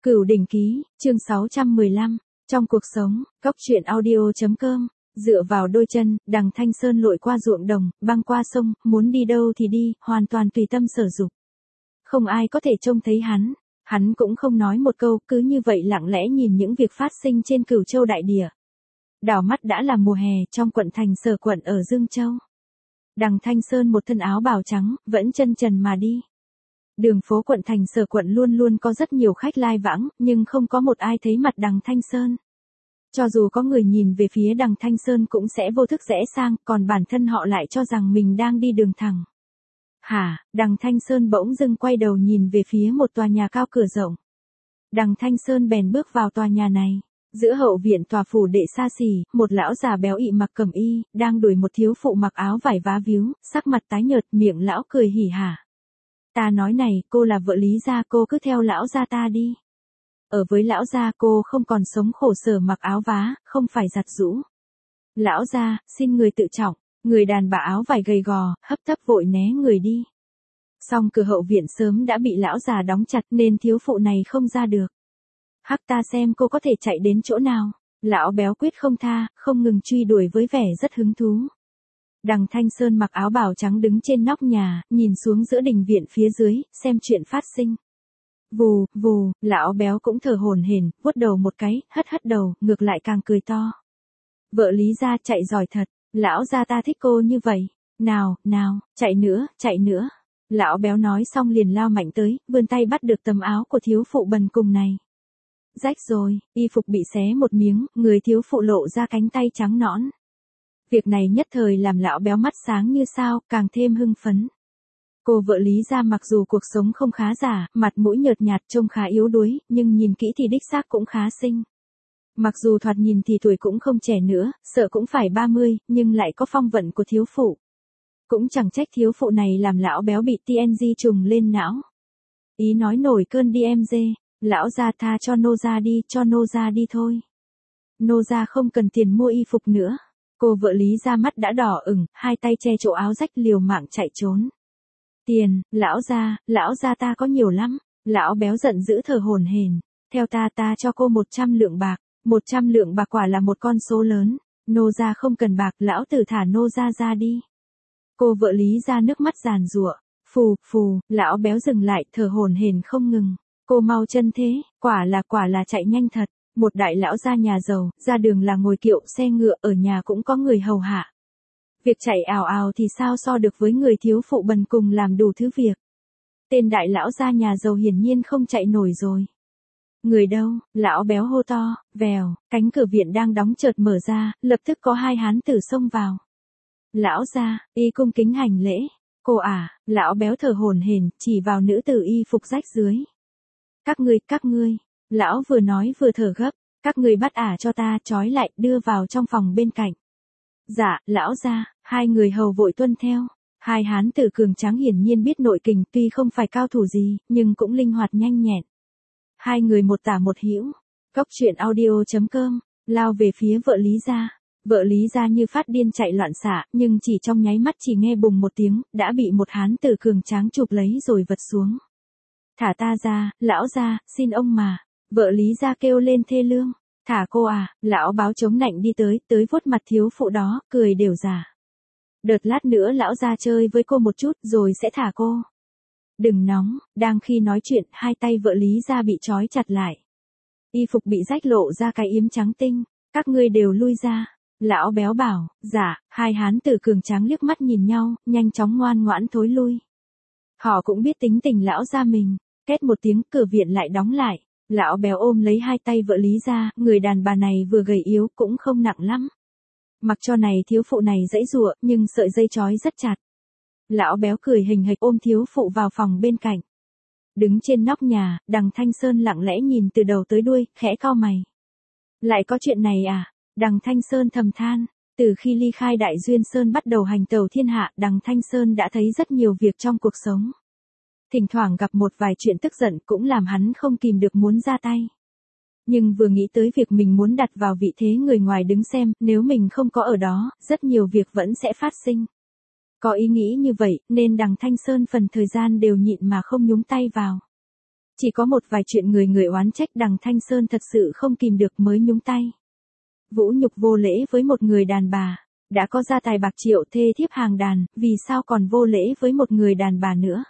Cửu Đỉnh Ký, chương 615, trong cuộc sống, Cốc truyện audio.com, dựa vào đôi chân, Đằng Thanh Sơn lội qua ruộng đồng, băng qua sông, muốn đi đâu thì đi, hoàn toàn tùy tâm sở dục. Không ai có thể trông thấy hắn cũng không nói một câu, cứ như vậy lặng lẽ nhìn những việc phát sinh trên Cửu Châu đại địa. Đảo mắt đã là mùa hè, trong quận thành Sở quận ở Dương Châu. Đằng Thanh Sơn một thân áo bào trắng, vẫn chân trần mà đi. Đường phố quận thành Sở quận luôn luôn có rất nhiều khách lai vãng, nhưng không có một ai thấy mặt Đằng Thanh Sơn. Cho dù có người nhìn về phía Đằng Thanh Sơn cũng sẽ vô thức rẽ sang, còn bản thân họ lại cho rằng mình đang đi đường thẳng. Hả, Đằng Thanh Sơn bỗng dưng quay đầu nhìn về phía một tòa nhà cao cửa rộng. Đằng Thanh Sơn bèn bước vào tòa nhà này. Giữa hậu viện tòa phủ đệ xa xỉ, một lão già béo ị mặc cẩm y, đang đuổi một thiếu phụ mặc áo vải vá víu, sắc mặt tái nhợt, miệng lão cười hỉ hả. Ta nói này, cô là vợ Lý gia, cô cứ theo lão gia ta đi. Ở với lão gia cô không còn sống khổ sở mặc áo vá, không phải giặt giũ. Lão gia, xin người tự trọng, người đàn bà áo vải gầy gò, hấp tấp vội né người đi. Song cửa hậu viện sớm đã bị lão già đóng chặt nên thiếu phụ này không ra được. Hắc ta xem cô có thể chạy đến chỗ nào. Lão béo quyết không tha, không ngừng truy đuổi với vẻ rất hứng thú. Đằng Thanh Sơn mặc áo bào trắng đứng trên nóc nhà, nhìn xuống giữa đình viện phía dưới, xem chuyện phát sinh. Vù, vù, lão béo cũng thở hổn hển, vuốt đầu một cái, hất đầu, ngược lại càng cười to. Vợ Lý gia chạy giỏi thật, lão gia ta thích cô như vậy. Nào, chạy nữa. Lão béo nói xong liền lao mạnh tới, vươn tay bắt được tấm áo của thiếu phụ bần cùng này. Rách rồi, y phục bị xé một miếng, người thiếu phụ lộ ra cánh tay trắng nõn. Việc này nhất thời làm lão béo mắt sáng như sao, càng thêm hưng phấn. Cô vợ Lý gia mặc dù cuộc sống không khá giả, mặt mũi nhợt nhạt trông khá yếu đuối, nhưng nhìn kỹ thì đích xác cũng khá xinh. Mặc dù thoạt nhìn thì tuổi cũng không trẻ nữa, sợ cũng phải 30, nhưng lại có phong vận của thiếu phụ. Cũng chẳng trách thiếu phụ này làm lão béo bị TNG trùng lên não. Ý nói nổi cơn DMG. Lão gia tha cho nô gia đi thôi. Nô gia không cần tiền mua y phục nữa. Cô vợ Lý gia mắt đã đỏ ửng, hai tay che chỗ áo rách liều mạng chạy trốn. Tiền, lão gia ta có nhiều lắm. Lão béo giận dữ thở hổn hển. Theo ta cho cô 100 lượng bạc. 100 lượng bạc quả là một con số lớn. Nô gia không cần bạc, lão tử thả nô gia ra đi. Cô vợ Lý gia nước mắt giàn giụa. Phù, lão béo dừng lại, thở hổn hển không ngừng. Cô mau chân thế, quả là chạy nhanh thật. Một đại lão gia nhà giàu, ra đường là ngồi kiệu xe ngựa, ở nhà cũng có người hầu hạ. Việc chạy ào ào thì sao so được với người thiếu phụ bần cùng làm đủ thứ việc. Tên đại lão gia nhà giàu hiển nhiên không chạy nổi rồi. Người đâu, lão béo hô to, vèo, cánh cửa viện đang đóng chợt mở ra, lập tức có hai hán tử xông vào. Lão gia, y cung kính hành lễ. Cô à, lão béo thở hổn hển, chỉ vào nữ tử y phục rách dưới. Các ngươi, lão vừa nói vừa thở gấp, các ngươi bắt ả cho ta, trói lại, đưa vào trong phòng bên cạnh. Dạ, lão gia, hai người hầu vội tuân theo. Hai hán tử cường tráng hiển nhiên biết nội kình, tuy không phải cao thủ gì, nhưng cũng linh hoạt nhanh nhẹn. Hai người một tả một hữu. Cốc truyện audio.com, lao về phía vợ Lý gia. Vợ Lý gia như phát điên chạy loạn xạ, nhưng chỉ trong nháy mắt chỉ nghe bùng một tiếng, đã bị một hán tử cường tráng chụp lấy rồi vật xuống. Thả ta ra, lão gia, xin ông mà. Vợ Lý gia kêu lên thê lương. Thả cô à, lão báo chống nạnh đi tới vuốt mặt thiếu phụ đó, cười đều giả. Đợt lát nữa lão gia chơi với cô một chút rồi sẽ thả cô. Đừng nóng, đang khi nói chuyện, hai tay vợ Lý gia bị trói chặt lại. Y phục bị rách lộ ra cái yếm trắng tinh, các ngươi đều lui ra. Lão béo bảo, dạ, hai hán tử cường tráng liếc mắt nhìn nhau, nhanh chóng ngoan ngoãn thối lui. Họ cũng biết tính tình lão gia mình. Két một tiếng, cửa viện lại đóng lại. Lão béo ôm lấy hai tay vợ Lý gia, người đàn bà này vừa gầy yếu cũng không nặng lắm. Mặc cho này thiếu phụ này giãy giụa, nhưng sợi dây trói rất chặt. Lão béo cười hình hạch ôm thiếu phụ vào phòng bên cạnh. Đứng trên nóc nhà, Đằng Thanh Sơn lặng lẽ nhìn từ đầu tới đuôi, khẽ cau mày. Lại có chuyện này à? Đằng Thanh Sơn thầm than. Từ khi ly khai Đại Duyên Sơn bắt đầu hành tẩu thiên hạ, Đằng Thanh Sơn đã thấy rất nhiều việc trong cuộc sống. Thỉnh thoảng gặp một vài chuyện tức giận cũng làm hắn không kìm được muốn ra tay. Nhưng vừa nghĩ tới việc mình muốn đặt vào vị thế người ngoài đứng xem, nếu mình không có ở đó, rất nhiều việc vẫn sẽ phát sinh. Có ý nghĩ như vậy, nên Đằng Thanh Sơn phần thời gian đều nhịn mà không nhúng tay vào. Chỉ có một vài chuyện người người oán trách đằng Thanh Sơn thật sự không kìm được mới nhúng tay. Vũ nhục vô lễ với một người đàn bà. Đã có gia tài bạc triệu thê thiếp hàng đàn, vì sao còn vô lễ với một người đàn bà nữa?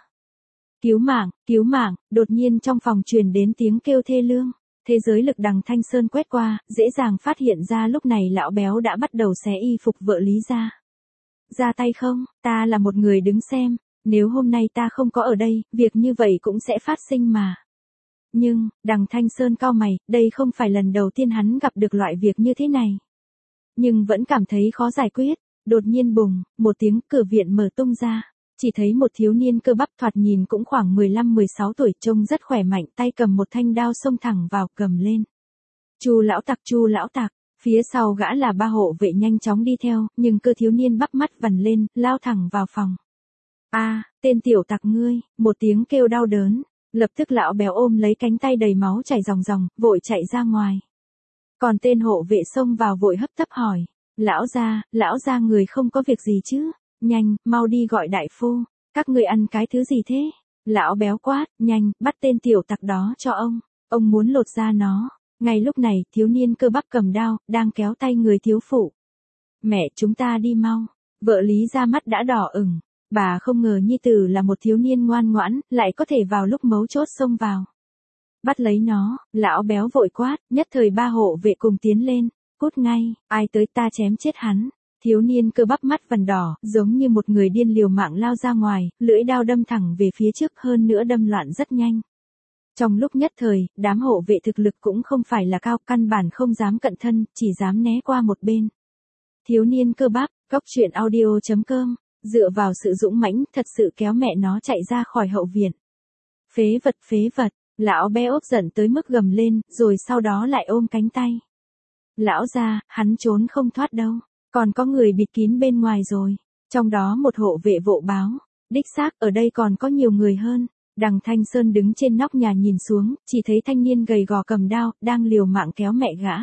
Cứu mạng, đột nhiên trong phòng truyền đến tiếng kêu thê lương. Thế giới lực đằng Thanh Sơn quét qua, dễ dàng phát hiện ra lúc này lão béo đã bắt đầu xé y phục vợ Lý ra. Ra tay không, ta là một người đứng xem, nếu hôm nay ta không có ở đây, việc như vậy cũng sẽ phát sinh mà. Nhưng, đằng Thanh Sơn cau mày, đây không phải lần đầu tiên hắn gặp được loại việc như thế này. Nhưng vẫn cảm thấy khó giải quyết, đột nhiên bùng, một tiếng cửa viện mở tung ra. Chỉ thấy một thiếu niên cơ bắp thoạt nhìn cũng khoảng 15-16 tuổi trông rất khỏe mạnh tay cầm một thanh đao xông thẳng vào cầm lên. Chu lão tặc, phía sau gã là ba hộ vệ nhanh chóng đi theo, nhưng cơ thiếu niên bắp mắt vằn lên, lao thẳng vào phòng. Tên tiểu tặc ngươi, một tiếng kêu đau đớn, lập tức lão béo ôm lấy cánh tay đầy máu chảy ròng ròng, vội chạy ra ngoài. Còn tên hộ vệ xông vào vội hấp tấp hỏi, lão gia người không có việc gì chứ? Nhanh, mau đi gọi đại phu, các ngươi ăn cái thứ gì thế? Lão béo quát, nhanh, bắt tên tiểu tặc đó cho ông muốn lột da nó. Ngay lúc này, thiếu niên cơ bắp cầm đao, đang kéo tay người thiếu phụ. Mẹ chúng ta đi mau, vợ Lý ra mắt đã đỏ ửng, bà không ngờ nhi tử là một thiếu niên ngoan ngoãn, lại có thể vào lúc mấu chốt xông vào. Bắt lấy nó, lão béo vội quát, nhất thời ba hộ vệ cùng tiến lên, cút ngay, ai tới ta chém chết hắn. Thiếu niên cơ bắp mắt vằn đỏ, giống như một người điên liều mạng lao ra ngoài, lưỡi đao đâm thẳng về phía trước hơn nữa đâm loạn rất nhanh. Trong lúc nhất thời, đám hộ vệ thực lực cũng không phải là cao, căn bản không dám cận thân, chỉ dám né qua một bên. Thiếu niên cơ bắp, coctruyện.audio.com, dựa vào sự dũng mãnh, thật sự kéo mẹ nó chạy ra khỏi hậu viện. Phế vật, lão bé ốp giận tới mức gầm lên, rồi sau đó lại ôm cánh tay. Lão gia, hắn trốn không thoát đâu. Còn có người bịt kín bên ngoài rồi. Trong đó một hộ vệ vội báo. Đích xác ở đây còn có nhiều người hơn. Đằng Thanh Sơn đứng trên nóc nhà nhìn xuống, chỉ thấy thanh niên gầy gò cầm đao, đang liều mạng kéo mẹ gã.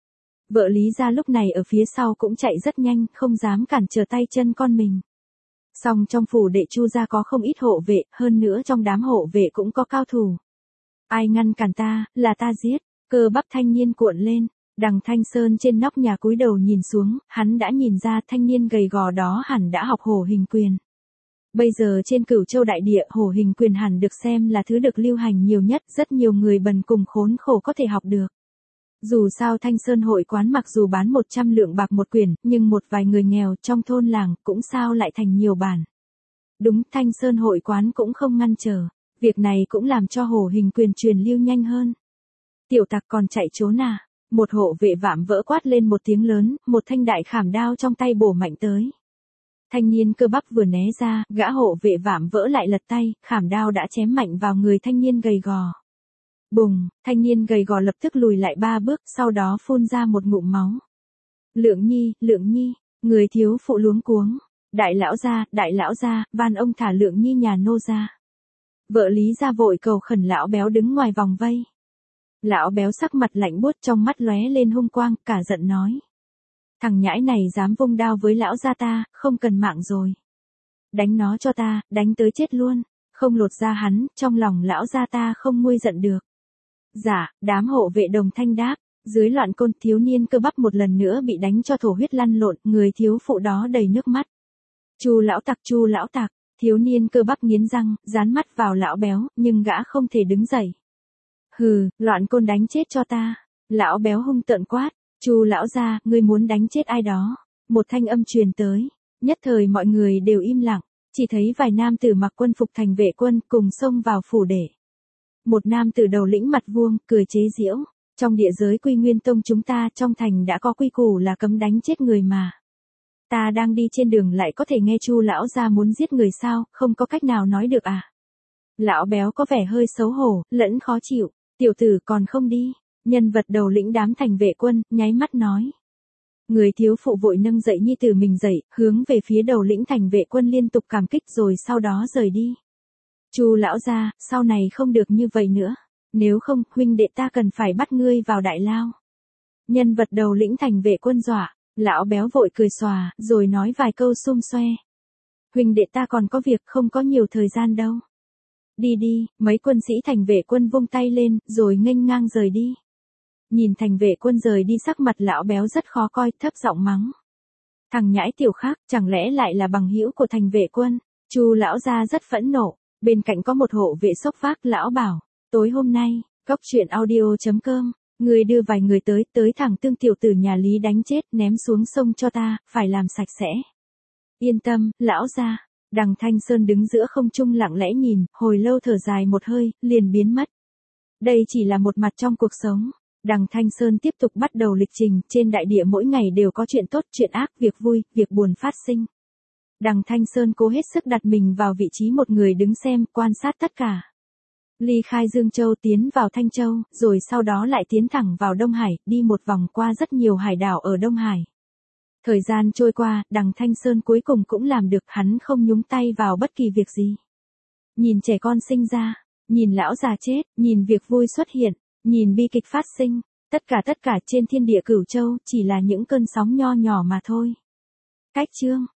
Vợ Lý ra lúc này ở phía sau cũng chạy rất nhanh, không dám cản trở tay chân con mình. Song trong phủ đệ Chu gia có không ít hộ vệ, hơn nữa trong đám hộ vệ cũng có cao thủ. Ai ngăn cản ta, là ta giết. Cơ bắp thanh niên cuộn lên. Đằng Thanh Sơn trên nóc nhà cúi đầu nhìn xuống, hắn đã nhìn ra thanh niên gầy gò đó hẳn đã học hổ hình quyền. Bây giờ trên Cửu Châu đại địa, hổ hình quyền hẳn được xem là thứ được lưu hành nhiều nhất, rất nhiều người bần cùng khốn khổ có thể học được. Dù sao Thanh Sơn hội quán mặc dù bán 100 lượng bạc một quyển, nhưng một vài người nghèo trong thôn làng cũng sao lại thành nhiều bản. Đúng, Thanh Sơn hội quán cũng không ngăn trở, việc này cũng làm cho hổ hình quyền truyền lưu nhanh hơn. Tiểu tặc còn chạy trốn à? Một hộ vệ vạm vỡ quát lên một tiếng lớn, một thanh đại khảm đao trong tay bổ mạnh tới. Thanh niên cơ bắp vừa né ra, gã hộ vệ vạm vỡ lại lật tay, khảm đao đã chém mạnh vào người thanh niên gầy gò. Bùng, thanh niên gầy gò lập tức lùi lại 3 bước, sau đó phun ra một ngụm máu. Lượng nhi, người thiếu phụ luống cuống. Đại lão gia, van ông thả Lượng nhi nhà nô ra. Vợ Lý ra vội cầu khẩn lão béo đứng ngoài vòng vây. Lão béo sắc mặt lạnh buốt trong mắt lóe lên hung quang, cả giận nói. Thằng nhãi này dám vung đao với lão gia ta, không cần mạng rồi. Đánh nó cho ta, đánh tới chết luôn, không lột ra hắn, trong lòng lão gia ta không nguôi giận được. Dạ, đám hộ vệ đồng thanh đáp, dưới loạn côn thiếu niên cơ bắp một lần nữa bị đánh cho thổ huyết lăn lộn, người thiếu phụ đó đầy nước mắt. Chu lão tặc, thiếu niên cơ bắp nghiến răng, dán mắt vào lão béo, nhưng gã không thể đứng dậy. Hừ, loạn côn đánh chết cho ta. Lão béo hung tợn quát, Chu lão gia, ngươi muốn đánh chết ai đó? Một thanh âm truyền tới, nhất thời mọi người đều im lặng, chỉ thấy vài nam tử mặc quân phục thành vệ quân cùng xông vào phủ để. Một nam tử đầu lĩnh mặt vuông, cười chế giễu, trong địa giới Quy Nguyên Tông chúng ta trong thành đã có quy củ là cấm đánh chết người mà. Ta đang đi trên đường lại có thể nghe Chu lão gia muốn giết người sao, không có cách nào nói được à? Lão béo có vẻ hơi xấu hổ, lẫn khó chịu. Tiểu tử còn không đi, nhân vật đầu lĩnh đám thành vệ quân, nháy mắt nói. Người thiếu phụ vội nâng dậy nhi tử mình dậy, hướng về phía đầu lĩnh thành vệ quân liên tục cảm kích rồi sau đó rời đi. Chu lão gia, sau này không được như vậy nữa, nếu không, huynh đệ ta cần phải bắt ngươi vào đại lao. Nhân vật đầu lĩnh thành vệ quân dọa, lão béo vội cười xòa, rồi nói vài câu xum xoe. Huynh đệ ta còn có việc không có nhiều thời gian đâu. Đi đi, mấy quân sĩ thành vệ quân vung tay lên, rồi nghênh ngang rời đi. Nhìn thành vệ quân rời đi sắc mặt lão béo rất khó coi, thấp giọng mắng. Thằng nhãi tiểu khác, chẳng lẽ lại là bằng hữu của thành vệ quân? Chu lão gia rất phẫn nộ, bên cạnh có một hộ vệ sốc vác, lão bảo, tối hôm nay, cóc truyện audio.com, người đưa vài người tới thẳng Tương tiểu tử nhà Lý đánh chết, ném xuống sông cho ta, phải làm sạch sẽ. Yên tâm, lão gia. Đằng Thanh Sơn đứng giữa không trung lặng lẽ nhìn, hồi lâu thở dài một hơi, liền biến mất. Đây chỉ là một mặt trong cuộc sống. Đằng Thanh Sơn tiếp tục bắt đầu lịch trình, trên đại địa mỗi ngày đều có chuyện tốt, chuyện ác, việc vui, việc buồn phát sinh. Đằng Thanh Sơn cố hết sức đặt mình vào vị trí một người đứng xem, quan sát tất cả. Ly khai Dương Châu tiến vào Thanh Châu, rồi sau đó lại tiến thẳng vào Đông Hải, đi một vòng qua rất nhiều hải đảo ở Đông Hải. Thời gian trôi qua, đằng Thanh Sơn cuối cùng cũng làm được, hắn không nhúng tay vào bất kỳ việc gì. Nhìn trẻ con sinh ra, nhìn lão già chết, nhìn việc vui xuất hiện, nhìn bi kịch phát sinh, tất cả trên thiên địa Cửu Châu chỉ là những cơn sóng nho nhỏ mà thôi. Cách chương